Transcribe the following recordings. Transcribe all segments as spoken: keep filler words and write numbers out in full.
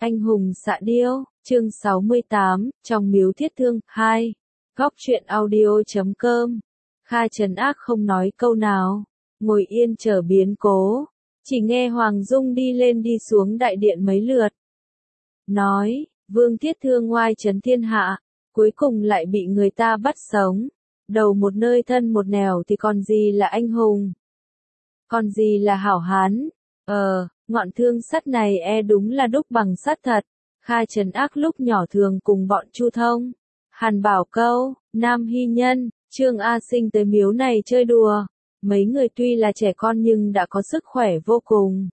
Anh hùng xạ điêu, chương sáu mươi tám, trong miếu thiết thương, hai. Góc truyện audio.com. Kha Trấn Ác không nói câu nào, ngồi yên chờ biến cố, chỉ nghe Hoàng Dung đi lên đi xuống đại điện mấy lượt. Nói, Vương Thiết Thương oai trấn thiên hạ, cuối cùng lại bị người ta bắt sống. Đầu một nơi thân một nẻo thì còn gì là anh hùng? Còn gì là hảo hán? Ờ, ngọn thương sắt này e đúng là đúc bằng sắt thật. Kha Trấn Ác lúc nhỏ thường cùng bọn Chu Thông, Hàn Bảo Câu, Nam Hy Nhân, Trương A Sinh tới miếu này chơi đùa. Mấy người tuy là trẻ con nhưng đã có sức khỏe vô cùng.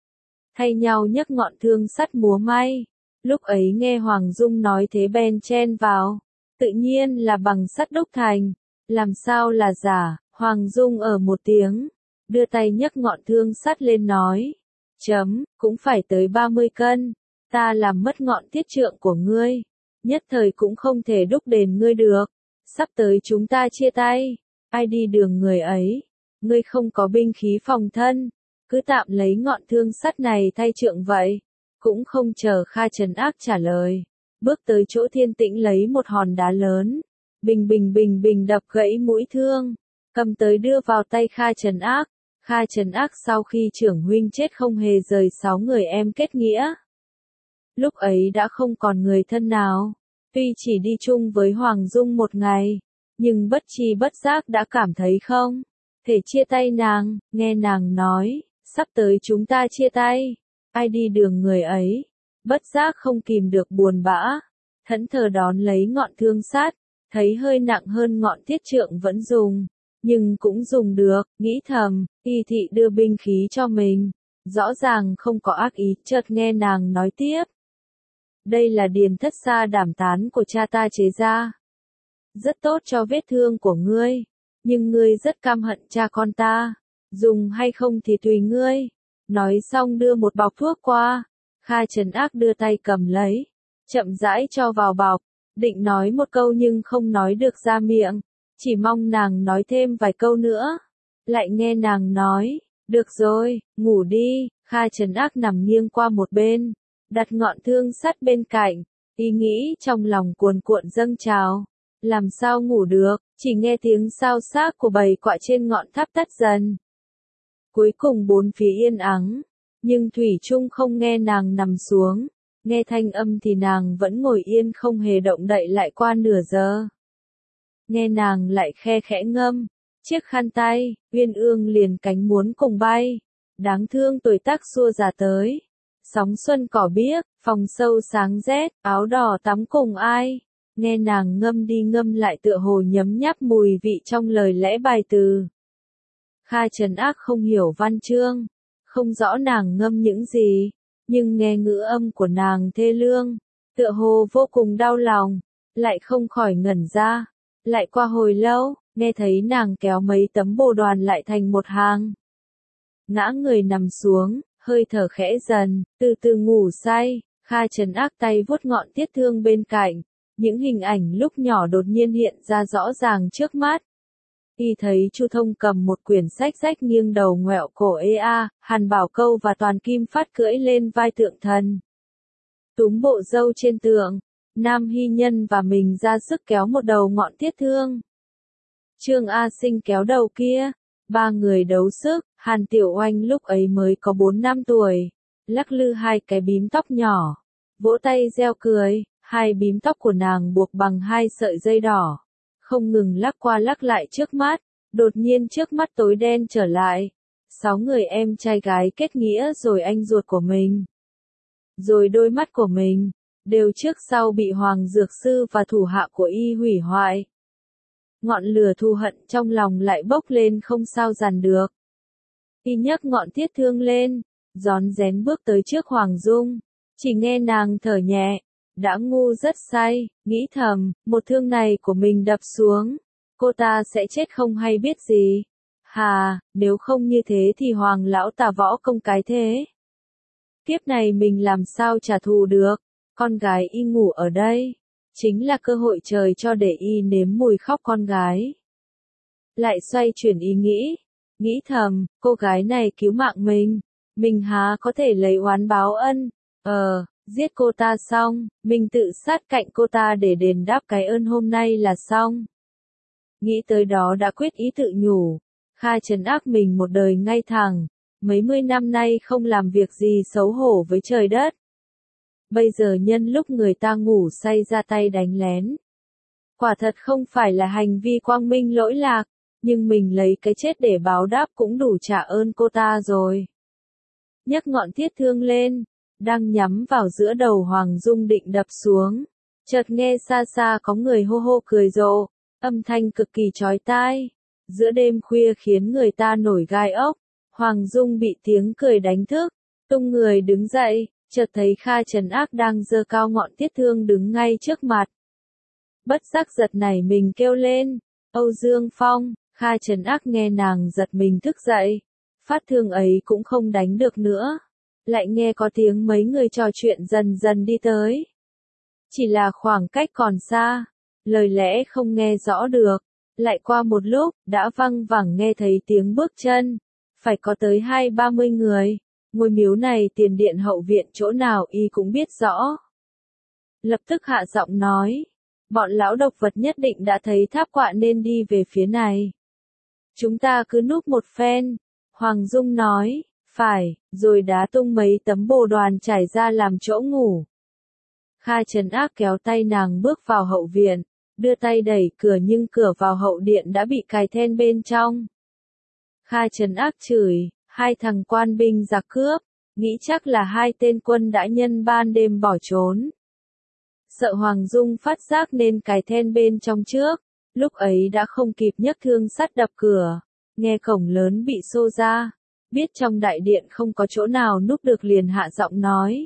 Thay nhau nhấc ngọn thương sắt múa may. Lúc ấy nghe Hoàng Dung nói thế bèn chen vào. Tự nhiên là bằng sắt đúc thành. Làm sao là giả? Hoàng Dung ở một tiếng, đưa tay nhấc ngọn thương sắt lên nói. Chấm, cũng phải tới ba mươi cân. Ta làm mất ngọn thiết trượng của ngươi. Nhất thời cũng không thể đúc đền ngươi được. Sắp tới chúng ta chia tay. Ai đi đường người ấy. Ngươi không có binh khí phòng thân. Cứ tạm lấy ngọn thương sắt này thay trượng vậy. Cũng không chờ Kha Trấn Ác trả lời. Bước tới chỗ Thiên Tĩnh lấy một hòn đá lớn. Bình bình bình bình đập gãy mũi thương. Cầm tới đưa vào tay Kha Trấn Ác. Kha Trấn Ác sau khi trưởng huynh chết không hề rời sáu người em kết nghĩa. Lúc ấy đã không còn người thân nào. Tuy chỉ đi chung với Hoàng Dung một ngày. Nhưng bất chi bất giác đã cảm thấy không thể chia tay nàng. Nghe nàng nói, sắp tới chúng ta chia tay. Ai đi đường người ấy. Bất giác không kìm được buồn bã. Thẫn thờ đón lấy ngọn thương sắt. Thấy hơi nặng hơn ngọn thiết trượng vẫn dùng. Nhưng cũng dùng được, nghĩ thầm, Y thị đưa binh khí cho mình. Rõ ràng không có ác ý, chợt nghe nàng nói tiếp. Đây là điền thất sa đảm tán của cha ta chế ra. Rất tốt cho vết thương của ngươi. Nhưng ngươi rất căm hận cha con ta. Dùng hay không thì tùy ngươi. Nói xong đưa một bọc thuốc qua. Kha Trấn Ác đưa tay cầm lấy. Chậm rãi cho vào bọc. Định nói một câu nhưng không nói được ra miệng. Chỉ mong nàng nói thêm vài câu nữa. Lại nghe nàng nói. Được rồi, ngủ đi. Kha Trấn Ác nằm nghiêng qua một bên. Đặt ngọn thương sắt bên cạnh. Ý nghĩ trong lòng cuồn cuộn dâng trào. Làm sao ngủ được. Chỉ nghe tiếng xao xác của bầy quạ trên ngọn tháp tắt dần. Cuối cùng bốn phía yên ắng. Nhưng Thủy Trung không nghe nàng nằm xuống. Nghe thanh âm thì nàng vẫn ngồi yên không hề động đậy lại qua nửa giờ. Nghe nàng lại khe khẽ ngâm. Chiếc khăn tay, Uyên Ương liền cánh muốn cùng bay. Đáng thương tuổi tác xua già tới. Sóng xuân cỏ biếc, phòng sâu sáng rét, áo đỏ tắm cùng ai. Nghe nàng ngâm đi ngâm lại tựa hồ nhấm nháp mùi vị trong lời lẽ bài từ. Kha Trấn Ác không hiểu văn chương. Không rõ nàng ngâm những gì. Nhưng nghe ngữ âm của nàng thê lương. Tựa hồ vô cùng đau lòng. Lại không khỏi ngẩn ra. Lại qua hồi lâu, nghe thấy nàng kéo mấy tấm bồ đoàn lại thành một hàng. Ngã người nằm xuống, hơi thở khẽ dần, từ từ ngủ say. Kha Trấn Ác tay vuốt ngọn thiết thương bên cạnh. Những hình ảnh lúc nhỏ đột nhiên hiện ra rõ ràng trước mắt. Y thấy Chu Thông cầm một quyển sách rách nghiêng đầu ngoẹo cổ ê a, Hàn Bảo Câu và Toàn Kim Phát cưỡi lên vai tượng thần. Túm bộ râu trên tượng, Nam Hy Nhân và mình ra sức kéo một đầu ngọn thiết thương. Trương A Sinh kéo đầu kia, ba người đấu sức, Hàn Tiểu Oanh lúc ấy mới có bốn năm tuổi, lắc lư hai cái bím tóc nhỏ, vỗ tay reo cười, hai bím tóc của nàng buộc bằng hai sợi dây đỏ. Không ngừng lắc qua lắc lại trước mắt, đột nhiên trước mắt tối đen trở lại. Sáu người em trai gái kết nghĩa rồi anh ruột của mình. Rồi đôi mắt của mình, đều trước sau bị Hoàng Dược Sư và thủ hạ của y hủy hoại. Ngọn lửa thù hận trong lòng lại bốc lên không sao dằn được. Y nhấc ngọn thiết thương lên, rón rén bước tới trước Hoàng Dung, chỉ nghe nàng thở nhẹ. Đã ngu rất say, nghĩ thầm, một thương này của mình đập xuống, cô ta sẽ chết không hay biết gì. Hà, nếu không như thế thì Hoàng lão tà võ công cái thế. Kiếp này mình làm sao trả thù được, con gái y ngủ ở đây, chính là cơ hội trời cho để y nếm mùi khóc con gái. Lại xoay chuyển ý nghĩ, nghĩ thầm, cô gái này cứu mạng mình, mình há có thể lấy oán báo ân, ờ, Giết cô ta xong, mình tự sát cạnh cô ta để đền đáp cái ơn hôm nay là xong. Nghĩ tới đó đã quyết ý tự nhủ. Kha trấn ác mình một đời ngay thẳng, mấy mươi năm nay không làm việc gì xấu hổ với trời đất. Bây giờ nhân lúc người ta ngủ say ra tay đánh lén. Quả thật không phải là hành vi quang minh lỗi lạc, nhưng mình lấy cái chết để báo đáp cũng đủ trả ơn cô ta rồi. Nhấc ngọn thiết thương lên, đang nhắm vào giữa đầu Hoàng Dung định đập xuống. Chợt nghe xa xa có người hô hô cười rộ, âm thanh cực kỳ chói tai. Giữa đêm khuya khiến người ta nổi gai ốc, Hoàng Dung bị tiếng cười đánh thức, tung người đứng dậy, chợt thấy Kha Trấn Ác đang giơ cao ngọn thiết thương đứng ngay trước mặt. Bất giác giật nảy mình kêu lên, Âu Dương Phong. Kha Trấn Ác nghe nàng giật mình thức dậy, phát thương ấy cũng không đánh được nữa. Lại nghe có tiếng mấy người trò chuyện dần dần đi tới. Chỉ là khoảng cách còn xa, lời lẽ không nghe rõ được. Lại qua một lúc, đã văng vẳng nghe thấy tiếng bước chân. Phải có tới hai ba mươi người. Ngôi miếu này tiền điện hậu viện chỗ nào y cũng biết rõ. Lập tức hạ giọng nói. Bọn lão độc vật nhất định đã thấy tháp quạ nên đi về phía này. Chúng ta cứ núp một phen. Hoàng Dung nói. Phải, rồi đá tung mấy tấm bồ đoàn trải ra làm chỗ ngủ. Kha Trấn Ác kéo tay nàng bước vào hậu viện, đưa tay đẩy cửa nhưng cửa vào hậu điện đã bị cài then bên trong. Kha Trấn Ác chửi, hai thằng quan binh giặc cướp, nghĩ chắc là hai tên quân đã nhân ban đêm bỏ trốn. Sợ Hoàng Dung phát giác nên cài then bên trong trước, lúc ấy đã không kịp nhấc thương sắt đập cửa, nghe cổng lớn bị xô ra. Biết trong đại điện không có chỗ nào núp được liền hạ giọng nói.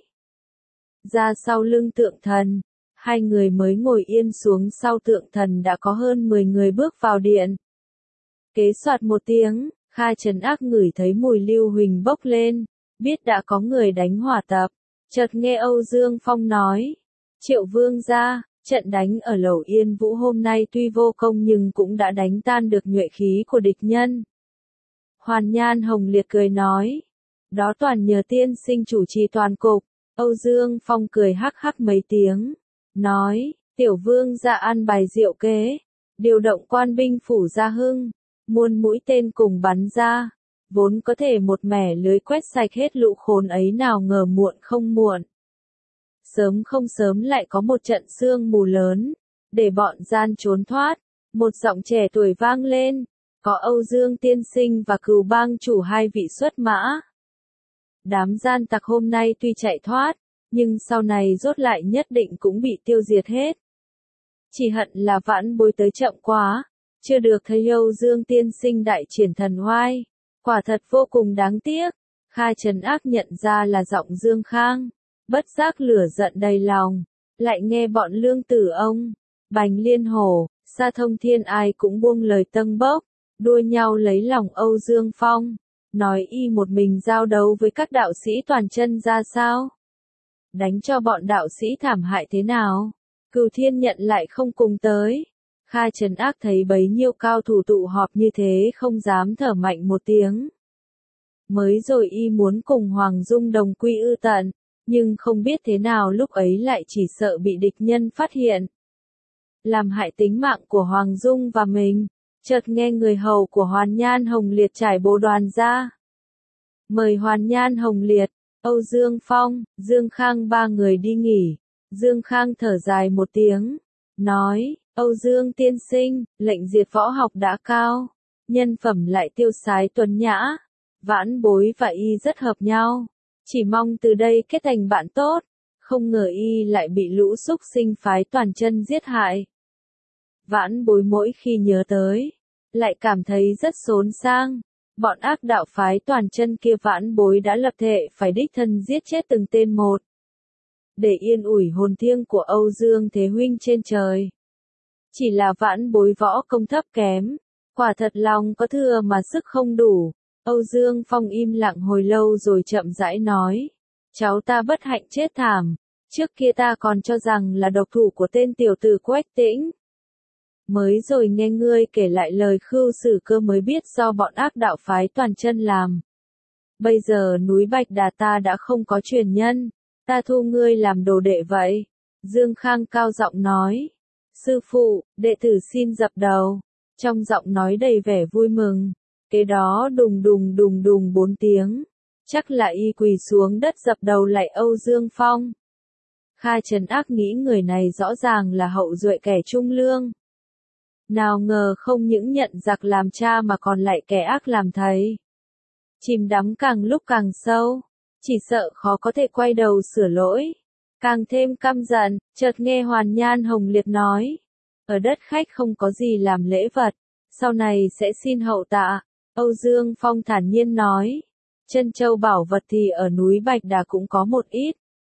Ra sau lưng tượng thần, hai người mới ngồi yên xuống sau tượng thần đã có hơn mười người bước vào điện. Kế soạt một tiếng, Kha Trấn Ác ngửi thấy mùi lưu huỳnh bốc lên, biết đã có người đánh hỏa tập. Chợt nghe Âu Dương Phong nói, Triệu Vương gia, trận đánh ở Lầu Yên Vũ hôm nay tuy vô công nhưng cũng đã đánh tan được nhuệ khí của địch nhân. Hoàn Nhan Hồng Liệt cười nói, đó toàn nhờ tiên sinh chủ trì toàn cục. Âu Dương Phong cười hắc hắc mấy tiếng, nói, tiểu vương gia an bài diệu kế, điều động quan binh phủ Gia Hưng, muôn mũi tên cùng bắn ra, vốn có thể một mẻ lưới quét sạch hết lũ khốn ấy nào ngờ muộn không muộn. Sớm không sớm lại có một trận sương mù lớn, để bọn gian trốn thoát, một giọng trẻ tuổi vang lên. Có Âu Dương tiên sinh và Cừu bang chủ hai vị xuất mã. Đám gian tặc hôm nay tuy chạy thoát, nhưng sau này rốt lại nhất định cũng bị tiêu diệt hết. Chỉ hận là Vãn Bối tới chậm quá, chưa được thấy Âu Dương tiên sinh đại triển thần oai. Quả thật vô cùng đáng tiếc. Kha Trấn Ác nhận ra là giọng Dương Khang, bất giác lửa giận đầy lòng. Lại nghe bọn Lương Tử Ông, Bành Liên Hổ, Sa Thông Thiên ai cũng buông lời tâng bốc. Đua nhau lấy lòng Âu Dương Phong, nói y một mình giao đấu với các đạo sĩ toàn chân ra sao? Đánh cho bọn đạo sĩ thảm hại thế nào? Cừu Thiên Nhận lại không cùng tới. Kha Trấn Ác thấy bấy nhiêu cao thủ tụ họp như thế không dám thở mạnh một tiếng. Mới rồi y muốn cùng Hoàng Dung đồng quy ư tận, nhưng không biết thế nào lúc ấy lại chỉ sợ bị địch nhân phát hiện. Làm hại tính mạng của Hoàng Dung và mình. Chợt nghe người hầu của Hoàn Nhan Hồng Liệt trải bồ đoàn ra. Mời Hoàn Nhan Hồng Liệt, Âu Dương Phong, Dương Khang ba người đi nghỉ. Dương Khang thở dài một tiếng, nói, Âu Dương tiên sinh, lệnh diệt võ học đã cao, nhân phẩm lại tiêu sái tuấn nhã. Vãn Bối và y rất hợp nhau, chỉ mong từ đây kết thành bạn tốt, không ngờ y lại bị lũ súc sinh phái toàn chân giết hại. Vãn Bối mỗi khi nhớ tới, lại cảm thấy rất xốn sang. Bọn ác đạo phái toàn chân kia Vãn Bối đã lập thệ phải đích thân giết chết từng tên một. Để yên ủi hồn thiêng của Âu Dương Thế Huynh trên trời. Chỉ là Vãn Bối võ công thấp kém, quả thật lòng có thừa mà sức không đủ. Âu Dương Phong im lặng hồi lâu rồi chậm rãi nói. Cháu ta bất hạnh chết thảm, trước kia ta còn cho rằng là độc thủ của tên tiểu tử Quách Tĩnh. Mới rồi nghe ngươi kể lại lời Khưu Sử Cơ mới biết do bọn ác đạo phái toàn chân làm. Bây giờ núi Bạch Đà ta đã không có truyền nhân, Ta thu ngươi làm đồ đệ vậy. Dương Khang cao giọng nói. Sư phụ, đệ tử xin dập đầu. Trong giọng nói đầy vẻ vui mừng. Kế đó đùng đùng đùng đùng bốn tiếng. Chắc là y quỳ xuống đất dập đầu lạy Âu Dương Phong. Kha Trấn Ác nghĩ người này rõ ràng là hậu duệ kẻ trung lương. Nào ngờ không những nhận giặc làm cha mà còn lại kẻ ác làm thầy. Chìm đắm càng lúc càng sâu, chỉ sợ khó có thể quay đầu sửa lỗi. Càng thêm căm giận, chợt nghe Hoàn Nhan Hồng Liệt nói. Ở đất khách không có gì làm lễ vật, sau này sẽ xin hậu tạ. Âu Dương Phong thản nhiên nói. Chân châu bảo vật thì ở núi Bạch Đà cũng có một ít.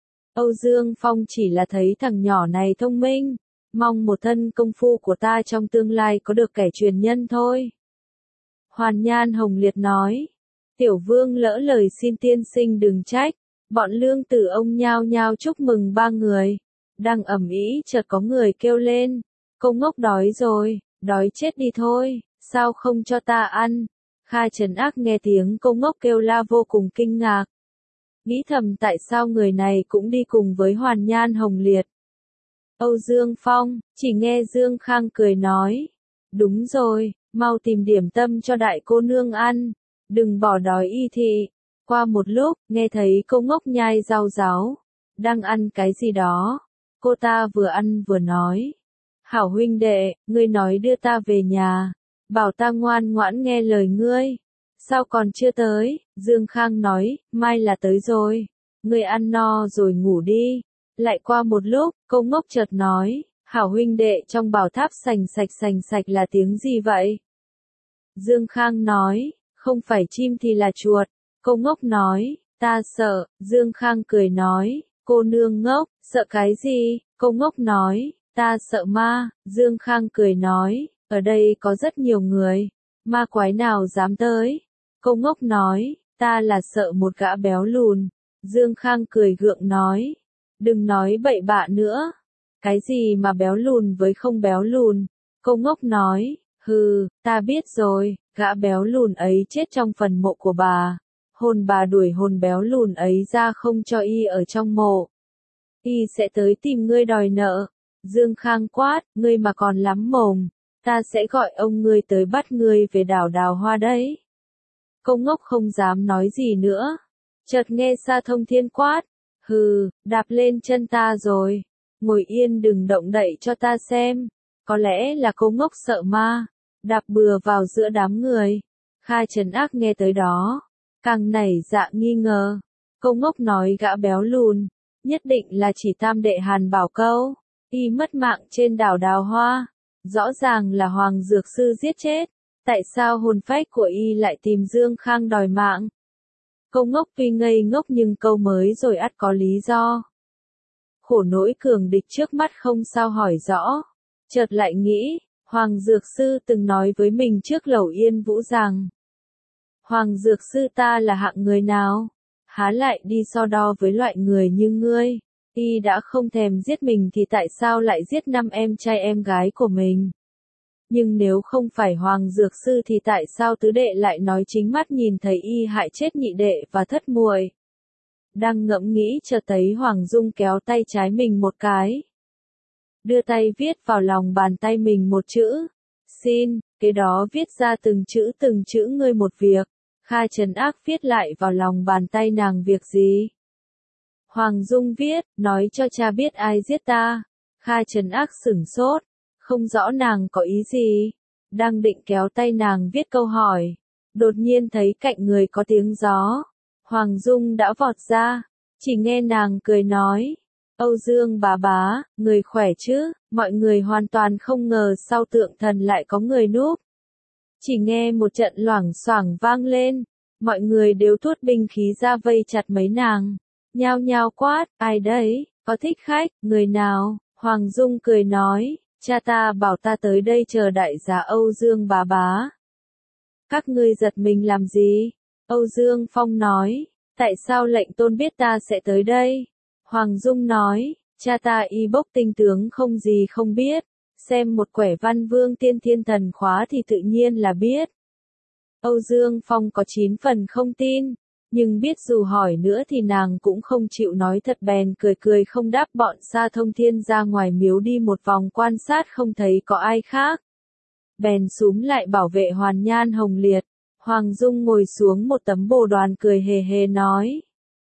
Âu Dương Phong chỉ là thấy thằng nhỏ này thông minh, mong một thân công phu của ta trong tương lai có được kẻ truyền nhân thôi. Hoàn Nhan Hồng Liệt nói. Tiểu vương lỡ lời xin tiên sinh đừng trách. Bọn lương tử ông nhao nhao chúc mừng ba người. Đang ầm ĩ chợt có người kêu lên. Cô ngốc đói rồi, đói chết đi thôi, sao không cho ta ăn? Kha Trấn Ác nghe tiếng cô ngốc kêu la vô cùng kinh ngạc. Nghĩ thầm tại sao người này cũng đi cùng với Hoàn Nhan Hồng Liệt. Âu Dương Phong, chỉ nghe Dương Khang cười nói. Đúng rồi, mau tìm điểm tâm cho đại cô nương ăn. Đừng bỏ đói y thị. Qua một lúc, nghe thấy cô ngốc nhai rau ráo. Đang ăn cái gì đó. Cô ta vừa ăn vừa nói. Hảo huynh đệ, ngươi nói đưa ta về nhà. Bảo ta ngoan ngoãn nghe lời ngươi. Sao còn chưa tới? Dương Khang nói, mai là tới rồi. Ngươi ăn no rồi ngủ đi. Lại qua một lúc, cô ngốc chợt nói. Hảo huynh đệ trong bảo tháp sành sạch sành sạch là tiếng gì vậy? Dương Khang nói. Không phải chim thì là chuột. Cô ngốc nói, ta sợ. Dương Khang cười nói, cô nương ngốc, sợ cái gì? Cô ngốc nói, ta sợ ma. Dương Khang cười nói, ở đây có rất nhiều người. Ma quái nào dám tới? Cô ngốc nói, ta là sợ một gã béo lùn. Dương Khang cười gượng nói, đừng nói bậy bạ nữa. Cái gì mà béo lùn với không béo lùn? Cô ngốc nói, hừ, ta biết rồi, gã béo lùn ấy chết trong phần mộ của bà. Hồn bà đuổi hồn béo lùn ấy ra không cho y ở trong mộ. Y sẽ tới tìm ngươi đòi nợ. Dương Khang quát, ngươi mà còn lắm mồm, ta sẽ gọi ông ngươi tới bắt ngươi về đảo Đào Hoa đấy. Cô ngốc không dám nói gì nữa. Chợt nghe Sa Thông Thiên quát, hừ, đạp lên chân ta rồi. Ngồi yên đừng động đậy cho ta xem. Có lẽ là cô ngốc sợ ma. Đạp bừa vào giữa đám người. Kha Trấn Ác nghe tới đó. Càng nảy dạ nghi ngờ. Cô ngốc nói gã béo lùn. Nhất định là chỉ tam đệ Hàn Bảo Câu. Y mất mạng trên đảo Đào Hoa. Rõ ràng là Hoàng Dược Sư giết chết. Tại sao hồn phách của y lại tìm Dương Khang đòi mạng? Câu ngốc tuy ngây ngốc nhưng câu mới rồi ắt có lý do. Khổ nỗi cường địch trước mắt không sao hỏi rõ. Chợt lại nghĩ, Hoàng Dược Sư từng nói với mình trước Lẩu Yên Vũ rằng. Hoàng Dược Sư ta là hạng người nào? Há lại đi so đo với loại người như ngươi. Y đã không thèm giết mình thì tại sao lại giết năm em trai em gái của mình? Nhưng nếu không phải Hoàng Dược Sư thì tại sao tứ đệ lại nói chính mắt nhìn thấy y hại chết nhị đệ và thất muội? Đang ngẫm nghĩ chợt thấy Hoàng Dung kéo tay trái mình một cái. Đưa tay viết vào lòng bàn tay mình một chữ. Xin, kế đó viết ra từng chữ từng chữ ngươi một việc. Kha Trấn Ác viết lại vào lòng bàn tay nàng việc gì? Hoàng Dung viết, nói cho cha biết ai giết ta. Kha Trấn Ác sửng sốt, không rõ nàng có ý gì. Đang định kéo tay nàng viết câu hỏi. Đột nhiên thấy cạnh người có tiếng gió. Hoàng Dung đã vọt ra. Chỉ nghe nàng cười nói. Âu Dương bá bá, người khỏe chứ? Mọi người hoàn toàn không ngờ sau tượng thần lại có người núp. Chỉ nghe một trận loảng xoảng vang lên. Mọi người đều tuốt binh khí ra vây chặt mấy nàng. Nhao nhao quát, ai đấy, có thích khách, người nào? Hoàng Dung cười nói, cha ta bảo ta tới đây chờ đại giá Âu Dương bá bá. Các ngươi giật mình làm gì? Âu Dương Phong nói, tại sao lệnh tôn biết ta sẽ tới đây? Hoàng Dung nói, cha ta y bốc tinh tướng không gì không biết, xem một quẻ văn vương tiên thiên thần khóa thì tự nhiên là biết. Âu Dương Phong có chín phần không tin, Nhưng biết dù hỏi nữa thì nàng cũng không chịu nói thật, bèn cười cười không đáp. Bọn Sa Thông Thiên ra ngoài miếu đi một vòng quan sát không thấy có ai khác. Bèn xúm lại bảo vệ Hoàn Nhan Hồng Liệt. Hoàng Dung ngồi xuống một tấm bồ đoàn cười hề hề nói.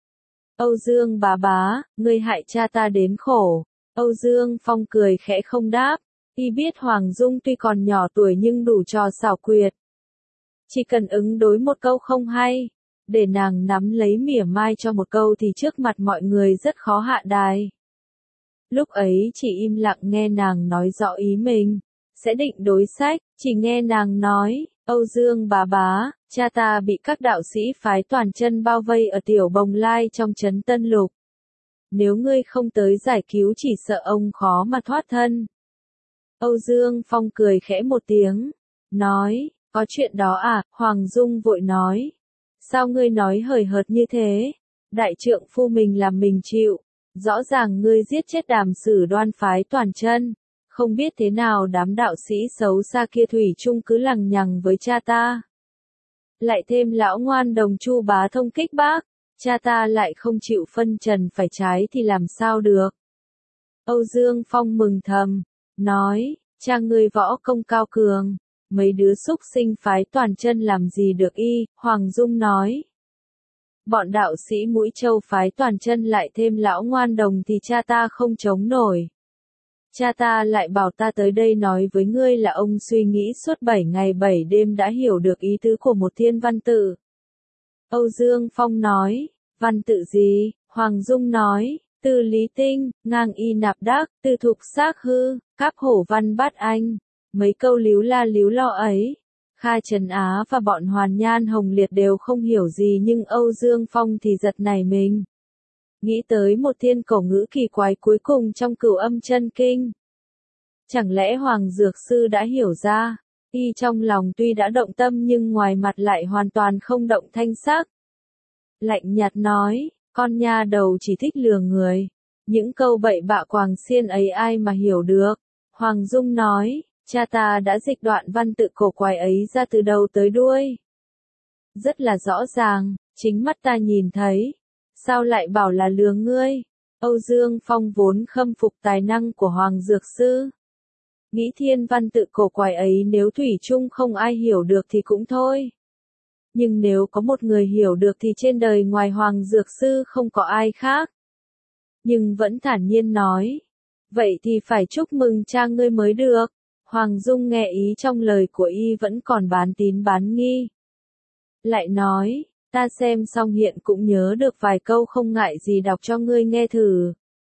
Âu Dương bá bá, ngươi hại cha ta đến khổ. Âu Dương Phong cười khẽ không đáp. Y biết Hoàng Dung tuy còn nhỏ tuổi nhưng đủ trò xảo quyệt. Chỉ cần ứng đối một câu không hay, để nàng nắm lấy mỉa mai cho một câu thì trước mặt mọi người rất khó hạ đài. Lúc ấy chỉ im lặng nghe nàng nói rõ ý mình, sẽ định đối sách, chỉ nghe nàng nói, Âu Dương bá bá, cha ta bị các đạo sĩ phái toàn chân bao vây ở tiểu Bồng Lai trong trấn Tân Lục. Nếu ngươi không tới giải cứu chỉ sợ ông khó mà thoát thân. Âu Dương Phong cười khẽ một tiếng, nói, có chuyện đó à? Hoàng Dung vội nói, sao ngươi nói hời hợt như thế? Đại trượng phu mình làm mình chịu, rõ ràng ngươi giết chết Đàm Sử Đoan phái toàn chân, không biết thế nào đám đạo sĩ xấu xa kia thủy chung cứ lằng nhằng với cha ta. Lại thêm lão ngoan đồng Chu Bá Thông kích bác, cha ta lại không chịu phân trần phải trái thì làm sao được. Âu Dương Phong mừng thầm, nói, cha ngươi võ công cao cường, mấy đứa xúc sinh phái toàn chân làm gì được y. Hoàng Dung nói, bọn đạo sĩ Mũi Châu phái toàn chân lại thêm lão ngoan đồng thì cha ta không chống nổi. Cha ta lại bảo ta tới đây nói với ngươi là ông suy nghĩ suốt bảy ngày bảy đêm đã hiểu được ý tứ của một thiên văn tự. Âu Dương Phong nói, văn tự gì? Hoàng Dung nói, từ lý tinh, ngang y nạp đắc, từ thục xác hư, cáp hổ văn bát anh. Mấy câu líu la líu lo ấy, Kha Trấn Á và bọn Hoàn Nhan Hồng Liệt đều không hiểu gì, nhưng Âu Dương Phong thì giật nảy mình. Nghĩ tới một thiên cổ ngữ kỳ quái cuối cùng trong Cửu Âm Chân Kinh. Chẳng lẽ Hoàng Dược Sư đã hiểu ra, y trong lòng tuy đã động tâm nhưng ngoài mặt lại hoàn toàn không động thanh sắc. Lạnh nhạt nói, con nha đầu chỉ thích lừa người. Những câu bậy bạ quàng xiên ấy ai mà hiểu được. Hoàng Dung nói, cha ta đã dịch đoạn văn tự cổ quái ấy ra từ đầu tới đuôi. Rất là rõ ràng, chính mắt ta nhìn thấy. Sao lại bảo là lừa ngươi? Âu Dương Phong vốn khâm phục tài năng của Hoàng Dược Sư. Nghĩ thiên văn tự cổ quái ấy nếu thủy chung không ai hiểu được thì cũng thôi. Nhưng nếu có một người hiểu được thì trên đời ngoài Hoàng Dược Sư không có ai khác. Nhưng vẫn thản nhiên nói. Vậy thì phải chúc mừng cha ngươi mới được. Hoàng Dung nghe ý trong lời của y vẫn còn bán tín bán nghi. Lại nói, ta xem xong hiện cũng nhớ được vài câu, không ngại gì đọc cho ngươi nghe thử.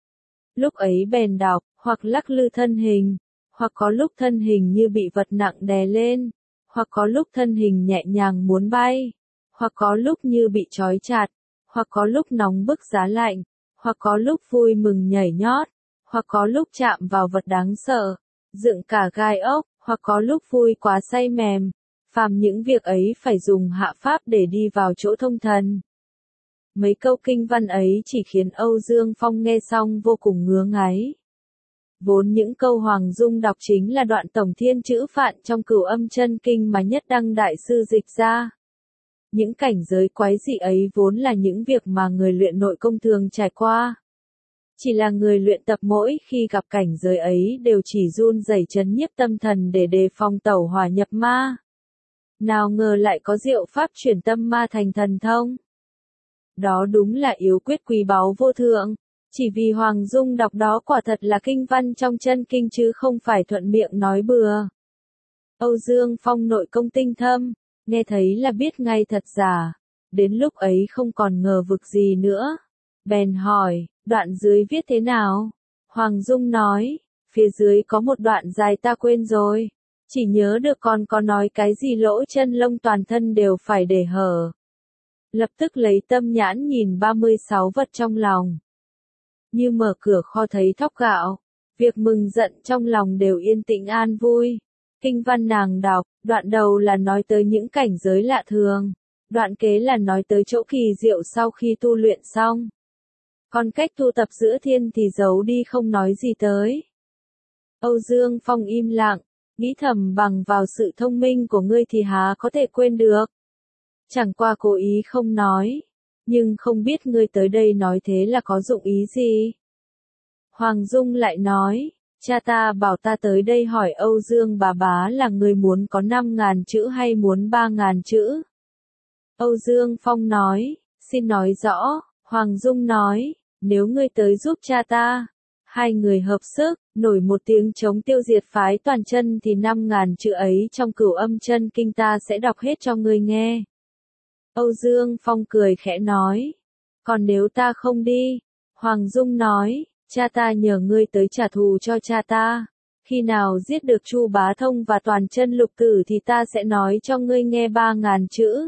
Lúc ấy bèn đọc, hoặc lắc lư thân hình, hoặc có lúc thân hình như bị vật nặng đè lên, hoặc có lúc thân hình nhẹ nhàng muốn bay, hoặc có lúc như bị trói chặt, hoặc có lúc nóng bức giá lạnh, hoặc có lúc vui mừng nhảy nhót, hoặc có lúc chạm vào vật đáng sợ, dựng cả gai ốc, hoặc có lúc vui quá say mềm. Phàm những việc ấy phải dùng hạ pháp để đi vào chỗ thông thần. Mấy câu kinh văn ấy chỉ khiến Âu Dương Phong nghe xong vô cùng ngứa ngáy. Vốn những câu Hoàng Dung đọc chính là đoạn tổng thiên chữ phạn trong Cửu Âm Chân Kinh mà Nhất Đăng Đại Sư dịch ra. Những cảnh giới quái dị ấy vốn là những việc mà người luyện nội công thường trải qua. Chỉ là người luyện tập mỗi khi gặp cảnh giới ấy đều chỉ run rẩy trấn nhiếp tâm thần để đề phòng tẩu hỏa nhập ma. Nào ngờ lại có diệu pháp chuyển tâm ma thành thần thông. Đó đúng là yếu quyết quý báu vô thượng. Chỉ vì Hoàng Dung đọc đó quả thật là kinh văn trong chân kinh chứ không phải thuận miệng nói bừa. Âu Dương Phong nội công tinh thâm, nghe thấy là biết ngay thật giả. Đến lúc ấy không còn ngờ vực gì nữa. Bèn hỏi, đoạn dưới viết thế nào? Hoàng Dung nói, phía dưới có một đoạn dài ta quên rồi. Chỉ nhớ được còn có nói cái gì lỗ chân lông toàn thân đều phải để hở. Lập tức lấy tâm nhãn nhìn ba mươi sáu vật trong lòng. Như mở cửa kho thấy thóc gạo. Việc mừng giận trong lòng đều yên tĩnh an vui. Kinh văn nàng đọc, đoạn đầu là nói tới những cảnh giới lạ thường. Đoạn kế là nói tới chỗ kỳ diệu sau khi tu luyện xong. Còn cách tu tập giữa thiên thì giấu đi không nói gì tới. Âu Dương Phong im lặng. Nghĩ thầm bằng vào sự thông minh của ngươi thì há có thể quên được. Chẳng qua cố ý không nói. nhưng không biết ngươi tới đây nói thế là có dụng ý gì? Hoàng Dung lại nói, cha ta bảo ta tới đây hỏi Âu Dương bà bá là người muốn có năm ngàn chữ hay muốn ba ngàn chữ? Âu Dương Phong nói, xin nói rõ. Hoàng Dung nói, nếu ngươi tới giúp cha ta, hai người hợp sức, nổi một tiếng chống tiêu diệt phái Toàn Chân thì năm ngàn chữ ấy trong Cửu Âm Chân Kinh ta sẽ đọc hết cho ngươi nghe. Âu Dương Phong cười khẽ nói, còn nếu ta không đi? Hoàng Dung nói, cha ta nhờ ngươi tới trả thù cho cha ta. Khi nào giết được Chu Bá Thông và Toàn Chân Lục Tử thì ta sẽ nói cho ngươi nghe ba ngàn chữ.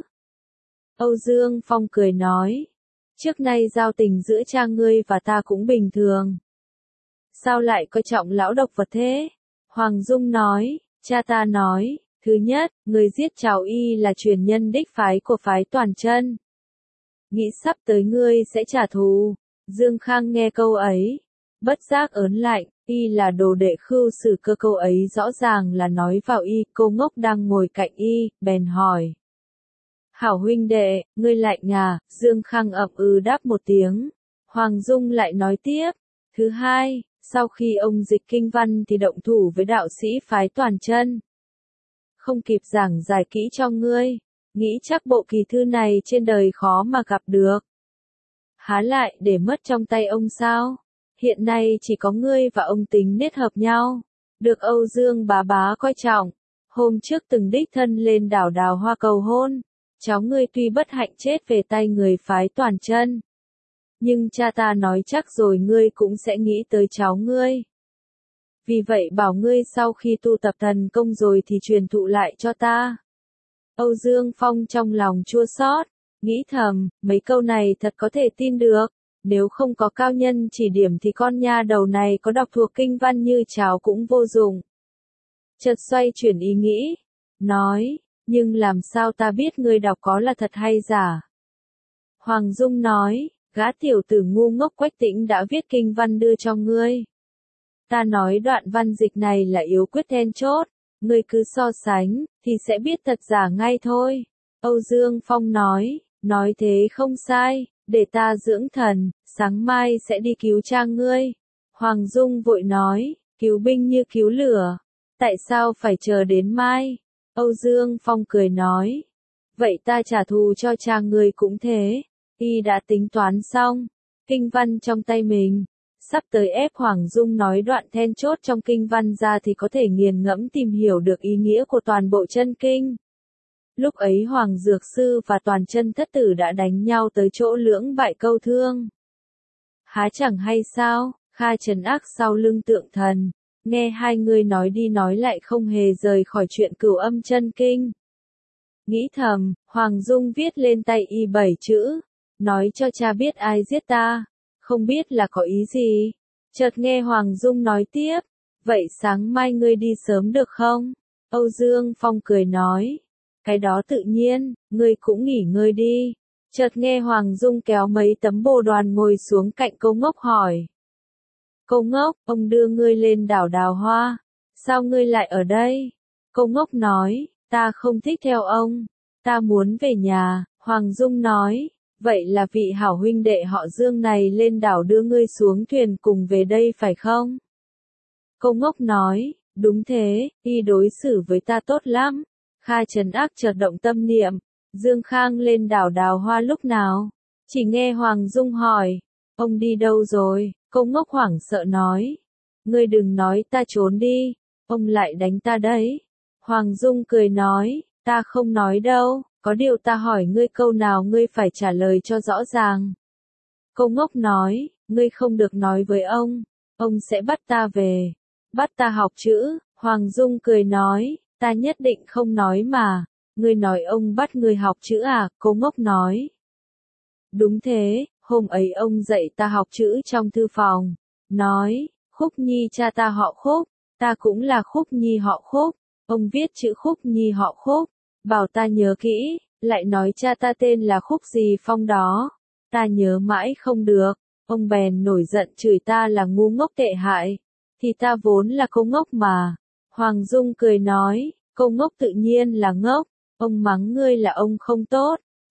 Âu Dương Phong cười nói, trước nay giao tình giữa cha ngươi và ta cũng bình thường. Sao lại coi trọng lão độc vật thế? Hoàng Dung nói, cha ta nói, thứ nhất, người giết Trảo Y là truyền nhân đích phái của phái Toàn Chân. Nghĩ sắp tới ngươi sẽ trả thù. Dương Khang nghe câu ấy, bất giác ớn lạnh, Y là đồ đệ Khưu Sử Cơ, câu ấy rõ ràng là nói vào Y. Cô ngốc đang ngồi cạnh Y, bèn hỏi. Hảo huynh đệ, ngươi lạnh à? Dương Khang ậm ừ đáp một tiếng. Hoàng Dung lại nói tiếp, thứ hai, sau khi ông dịch kinh văn thì động thủ với đạo sĩ phái Toàn Chân. Không kịp giảng giải kỹ cho ngươi, nghĩ chắc bộ kỳ thư này trên đời khó mà gặp được. Há lại để mất trong tay ông sao? Hiện nay chỉ có ngươi và ông tính nết hợp nhau, được Âu Dương bá bá coi trọng. Hôm trước từng đích thân lên đảo Đào Hoa cầu hôn. Cháu ngươi tuy bất hạnh chết về tay người phái Toàn Chân, nhưng cha ta nói chắc rồi ngươi cũng sẽ nghĩ tới cháu ngươi. Vì vậy bảo ngươi sau khi tu tập thần công rồi thì truyền thụ lại cho ta. Âu Dương Phong trong lòng chua xót, nghĩ thầm, mấy câu này thật có thể tin được. Nếu không có cao nhân chỉ điểm thì con nha đầu này có đọc thuộc kinh văn như cháu cũng vô dụng. Chợt xoay chuyển ý nghĩ, nói, nhưng làm sao ta biết ngươi đọc có là thật hay giả? Hoàng Dung nói, gã tiểu tử ngu ngốc Quách Tĩnh đã viết kinh văn đưa cho ngươi. Ta nói đoạn văn dịch này là yếu quyết then chốt, ngươi cứ so sánh, thì sẽ biết thật giả ngay thôi. Âu Dương Phong nói, nói thế không sai, để ta dưỡng thần, sáng mai sẽ đi cứu cha ngươi. Hoàng Dung vội nói, cứu binh như cứu lửa, tại sao phải chờ đến mai? Âu Dương Phong cười nói, vậy ta trả thù cho cha ngươi cũng thế. Y đã tính toán xong, kinh văn trong tay mình, sắp tới ép Hoàng Dung nói đoạn then chốt trong kinh văn ra thì có thể nghiền ngẫm tìm hiểu được ý nghĩa của toàn bộ chân kinh. Lúc ấy Hoàng Dược Sư và Toàn Chân Thất Tử đã đánh nhau tới chỗ lưỡng bại câu thương. Há chẳng hay sao? Kha Trấn Ác sau lưng Tượng Thần, nghe hai người nói đi nói lại không hề rời khỏi chuyện Cửu Âm Chân Kinh. Nghĩ thầm, Hoàng Dung viết lên tay Y bảy chữ, nói cho cha biết ai giết ta, không biết là có ý gì. Chợt nghe Hoàng Dung nói tiếp, vậy sáng mai ngươi đi sớm được không? Âu Dương Phong cười nói, cái đó tự nhiên, ngươi cũng nghỉ ngơi đi. Chợt nghe Hoàng Dung kéo mấy tấm bồ đoàn ngồi xuống cạnh Câu Ngốc hỏi. Câu Ngốc, ông đưa ngươi lên đảo Đào Hoa, sao ngươi lại ở đây? Câu Ngốc nói, ta không thích theo ông, ta muốn về nhà. Hoàng Dung nói, vậy là vị hảo huynh đệ họ Dương này lên đảo đưa ngươi xuống thuyền cùng về đây phải không? Câu Ngốc nói, đúng thế, Y đối xử với ta tốt lắm. Kha Trấn Ác chợt động tâm niệm, Dương Khang lên đảo Đào Hoa lúc nào? Chỉ nghe Hoàng Dung hỏi, ông đi đâu rồi? Câu Ngốc hoảng sợ nói, ngươi đừng nói ta trốn đi, ông lại đánh ta đấy. Hoàng Dung cười nói, ta không nói đâu, có điều ta hỏi ngươi câu nào ngươi phải trả lời cho rõ ràng. Câu Ngốc nói, ngươi không được nói với ông, ông sẽ bắt ta về, bắt ta học chữ. Hoàng Dung cười nói, ta nhất định không nói mà, ngươi nói ông bắt ngươi học chữ à? Câu Ngốc nói, đúng thế, hôm ấy ông dạy ta học chữ trong thư phòng, nói, Khúc Nhi cha ta họ Khúc, ta cũng là Khúc Nhi họ Khúc, ông viết chữ Khúc Nhi họ Khúc, bảo ta nhớ kỹ, lại nói cha ta tên là Khúc gì Phong đó, ta nhớ mãi không được, ông bèn nổi giận chửi ta là ngu ngốc tệ hại, thì ta vốn là câu ngốc mà. Hoàng Dung cười nói, câu ngốc tự nhiên là ngốc, ông mắng ngươi là ông không tốt,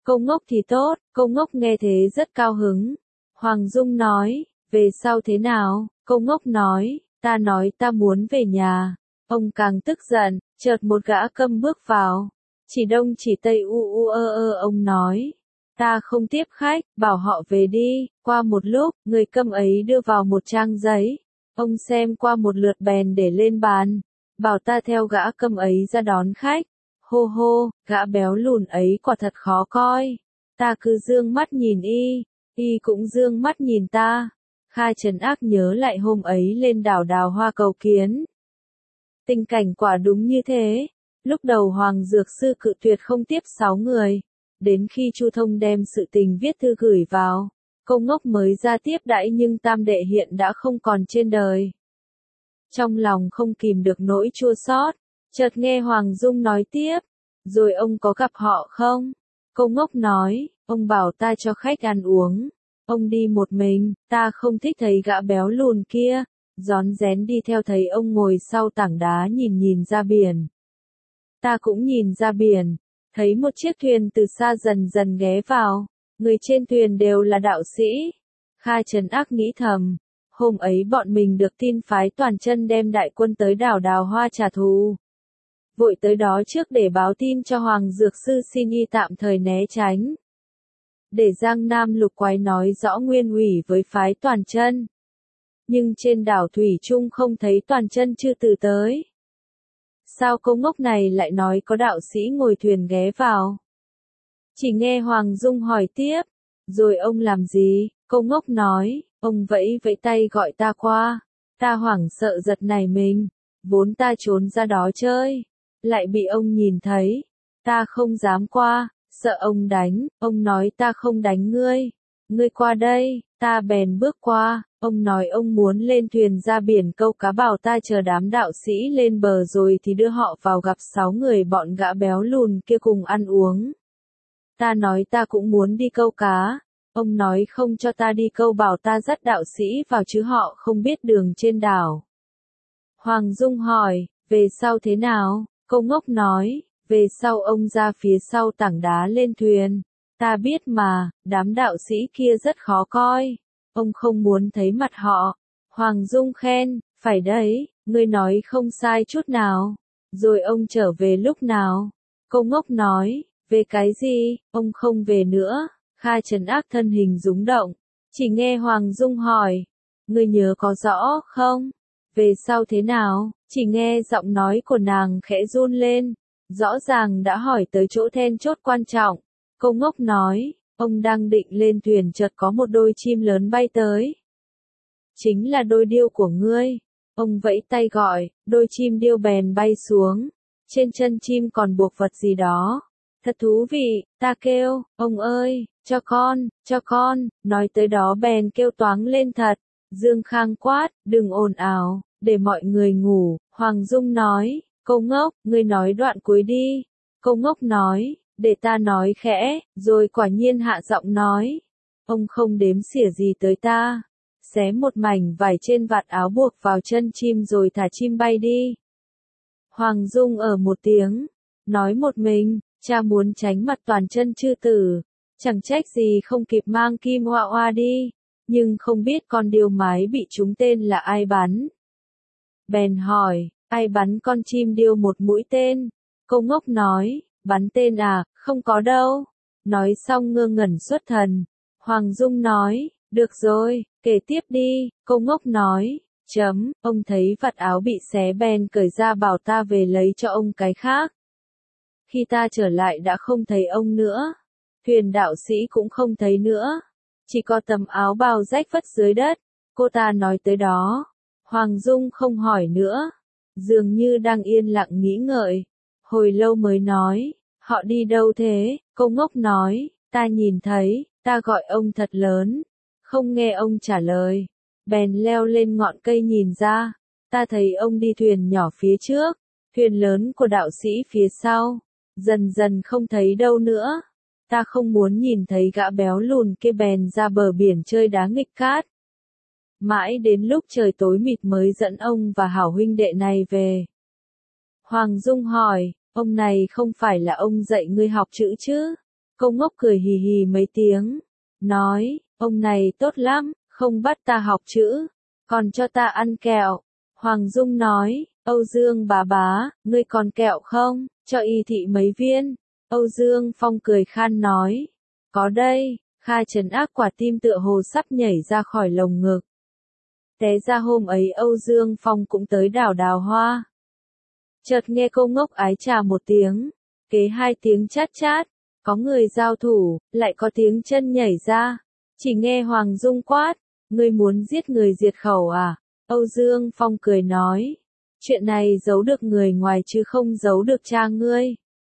Câu ngốc thì tốt, câu ngốc nghe thế rất cao hứng. Hoàng Dung nói, về sau thế nào? Câu ngốc nói, ta nói ta muốn về nhà. Ông càng tức giận, chợt một gã câm bước vào. Chỉ đông chỉ tây u u ơ ơ ông nói. Ta không tiếp khách, bảo họ về đi. Qua một lúc, người câm ấy đưa vào một trang giấy. Ông xem qua một lượt bèn để lên bàn. Bảo ta theo gã câm ấy ra đón khách. Hô hô, gã béo lùn ấy quả thật khó coi. Ta cứ dương mắt nhìn y, y cũng dương mắt nhìn ta. Kha Trấn Ác nhớ lại hôm ấy lên đảo Đào Hoa cầu kiến. Tình cảnh quả đúng như thế. Lúc đầu Hoàng Dược Sư cự tuyệt không tiếp sáu người. Đến khi Chu Thông đem sự tình viết thư gửi vào, câu ngốc mới ra tiếp đãi nhưng tam đệ hiện đã không còn trên đời. Trong lòng không kìm được nỗi chua xót, chợt nghe Hoàng Dung nói tiếp, rồi ông có gặp họ không? Câu ngốc nói, ông bảo ta cho khách ăn uống. Ông đi một mình, ta không thích thấy gã béo lùn kia. Rón rén đi theo thấy ông ngồi sau tảng đá nhìn nhìn ra biển. Ta cũng nhìn ra biển, thấy một chiếc thuyền từ xa dần dần ghé vào, người trên thuyền đều là đạo sĩ. Kha Trấn Ác nghĩ thầm, hôm ấy bọn mình được tin phái Toàn Chân đem đại quân tới đảo Đào Hoa trả thù. Vội tới đó trước để báo tin cho Hoàng Dược Sư xin y tạm thời né tránh. Để Giang Nam Lục Quái nói rõ nguyên ủy với phái Toàn Chân. Nhưng trên đảo Thủy Trung không thấy Toàn Chân chư từ tới. Sao câu ngốc này lại nói có đạo sĩ ngồi thuyền ghé vào? Chỉ nghe Hoàng Dung hỏi tiếp, rồi ông làm gì? Câu ngốc nói, ông vẫy vẫy tay gọi ta qua. Ta hoảng sợ giật nảy mình, vốn ta trốn ra đó chơi, lại bị ông nhìn thấy. Ta không dám qua, sợ ông đánh, ông nói ta không đánh ngươi. Ngươi qua đây, ta bèn bước qua. Ông nói ông muốn lên thuyền ra biển câu cá, bảo ta chờ đám đạo sĩ lên bờ rồi thì đưa họ vào gặp sáu người bọn gã béo lùn kia cùng ăn uống. Ta nói ta cũng muốn đi câu cá. Ông nói không cho ta đi câu, bảo ta dắt đạo sĩ vào chứ họ không biết đường trên đảo. Hoàng Dung hỏi, về sau thế nào? Câu ngốc nói, về sau ông ra phía sau tảng đá lên thuyền. Ta biết mà, đám đạo sĩ kia rất khó coi. Ông không muốn thấy mặt họ. Hoàng Dung khen, phải đấy, ngươi nói không sai chút nào. Rồi ông trở về lúc nào? Câu ngốc nói, về cái gì, ông không về nữa. Kha Trấn Ác thân hình rúng động. Chỉ nghe Hoàng Dung hỏi, ngươi nhớ có rõ không? Về sau thế nào? Chỉ nghe giọng nói của nàng khẽ run lên. Rõ ràng đã hỏi tới chỗ then chốt quan trọng. Câu ngốc nói, ông đang định lên thuyền chợt có một đôi chim lớn bay tới. Chính là đôi điêu của ngươi. Ông vẫy tay gọi, đôi chim điêu bèn bay xuống. Trên chân chim còn buộc vật gì đó. Thật thú vị, ta kêu, ông ơi, cho con, cho con, nói tới đó bèn kêu toáng lên thật. Dương Khang quát, đừng ồn ào, để mọi người ngủ. Hoàng Dung nói, câu ngốc, ngươi nói đoạn cuối đi. Câu ngốc nói, để ta nói khẽ, rồi quả nhiên hạ giọng nói. Ông không đếm xỉa gì tới ta. Xé một mảnh vải trên vạt áo buộc vào chân chim rồi thả chim bay đi. Hoàng Dung ở một tiếng, nói một mình, cha muốn tránh mặt Toàn Chân chư tử. Chẳng trách gì không kịp mang Kim Hoa Hoa đi, nhưng không biết con điêu mái bị trúng tên là ai bắn. Bèn hỏi, ai bắn con chim điêu một mũi tên? Câu ngốc nói, bắn tên à, không có đâu. Nói xong ngơ ngẩn xuất thần. Hoàng Dung nói, được rồi, kể tiếp đi. Câu ngốc nói, chấm, ông thấy vạt áo bị xé bèn cởi ra bảo ta về lấy cho ông cái khác. Khi ta trở lại đã không thấy ông nữa. Thuyền đạo sĩ cũng không thấy nữa. Chỉ có tấm áo bào rách vất dưới đất. Cô ta nói tới đó. Hoàng Dung không hỏi nữa. Dường như đang yên lặng nghĩ ngợi. Hồi lâu mới nói, họ đi đâu thế? Câu ngốc nói, ta nhìn thấy, ta gọi ông thật lớn. Không nghe ông trả lời. Bèn leo lên ngọn cây nhìn ra. Ta thấy ông đi thuyền nhỏ phía trước. Thuyền lớn của đạo sĩ phía sau. Dần dần không thấy đâu nữa. Ta không muốn nhìn thấy gã béo lùn kia bèn ra bờ biển chơi đá nghịch cát. Mãi đến lúc trời tối mịt mới dẫn ông và hảo huynh đệ này về. Hoàng Dung hỏi, ông này không phải là ông dạy ngươi học chữ chứ? Câu ngốc cười hì hì mấy tiếng, nói, ông này tốt lắm, không bắt ta học chữ, còn cho ta ăn kẹo. Hoàng Dung nói, Âu Dương bà bá, ngươi còn kẹo không, cho y thị mấy viên. Âu Dương Phong cười khan nói, có đây. Kha Trấn Ác quả tim tựa hồ sắp nhảy ra khỏi lồng ngực. Té ra hôm ấy Âu Dương Phong cũng tới đảo Đào Hoa. Chợt nghe cô ngốc ái chà một tiếng, kế hai tiếng chát chát, có người giao thủ, lại có tiếng chân nhảy ra. Chỉ nghe Hoàng Dung quát, ngươi muốn giết người diệt khẩu à? Âu Dương Phong cười nói, chuyện này giấu được người ngoài chứ không giấu được cha ngươi.